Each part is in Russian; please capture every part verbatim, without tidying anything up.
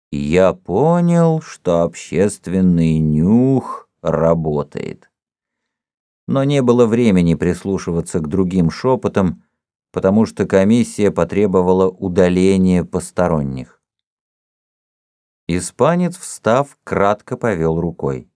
И я понял, что общественный нюх работает. Но не было времени прислушиваться к другим шепотам, потому что комиссия потребовала удаления посторонних. Испанец, встав, кратко повел рукой.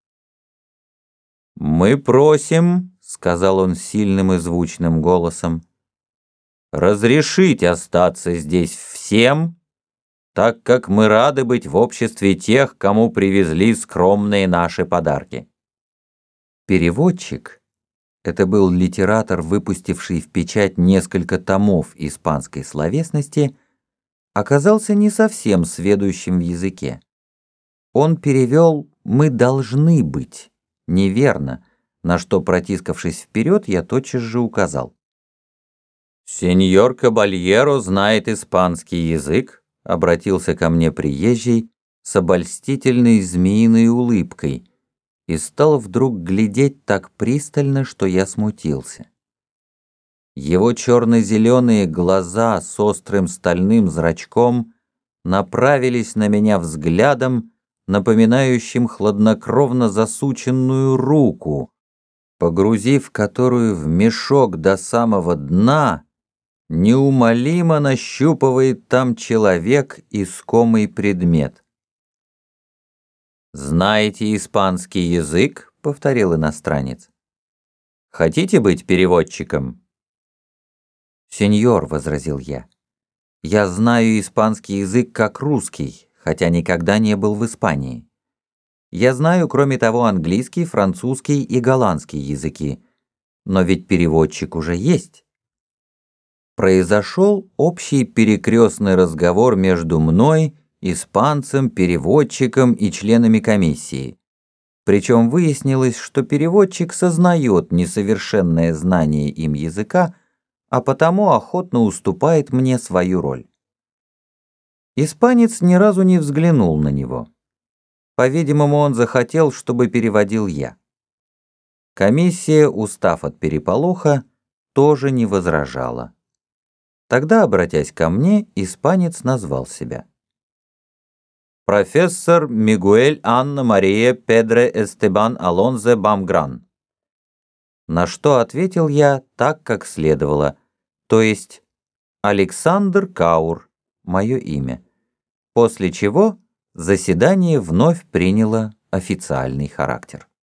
«Мы просим, — сказал он сильным и звучным голосом, — разрешить остаться здесь всем, так как мы рады быть в обществе тех, кому привезли скромные наши подарки». Переводчик — это был литератор, выпустивший в печать несколько томов испанской словесности, оказался не совсем сведущим в языке. Он перевел «мы должны быть» неверно, на что, протискавшись вперед, я тотчас же указал. «Сеньор Кабальеро знает испанский язык», — обратился ко мне приезжий с обольстительной змеиной улыбкой и стал вдруг глядеть так пристально, что я смутился. Его черно-зеленые глаза с острым стальным зрачком направились на меня взглядом, напоминающим хладнокровно засученную руку, погрузив которую в мешок до самого дна, неумолимо нащупывает там человек искомый предмет. «Знаете испанский язык?» — повторил иностранец. «Хотите быть переводчиком?» «Сеньор», — возразил я, — «я знаю испанский язык как русский, хотя никогда не был в Испании. Я знаю, кроме того, английский, французский и голландский языки, но ведь переводчик уже есть». Произошел общий перекрестный разговор между мной, испанцем, переводчиком и членами комиссии. Причем выяснилось, что переводчик сознает несовершенное знание им языка, а потому охотно уступает мне свою роль. Испанец ни разу не взглянул на него. По-видимому, он захотел, чтобы переводил я. Комиссия, устав от переполоха, тоже не возражала. Тогда, обратясь ко мне, испанец назвал себя. «Профессор Мигуэль Анна Мария Педре Эстебан Алонзе Бамгран». На что ответил я так, как следовало, то есть Александр Каур, мое имя, после чего заседание вновь приняло официальный характер.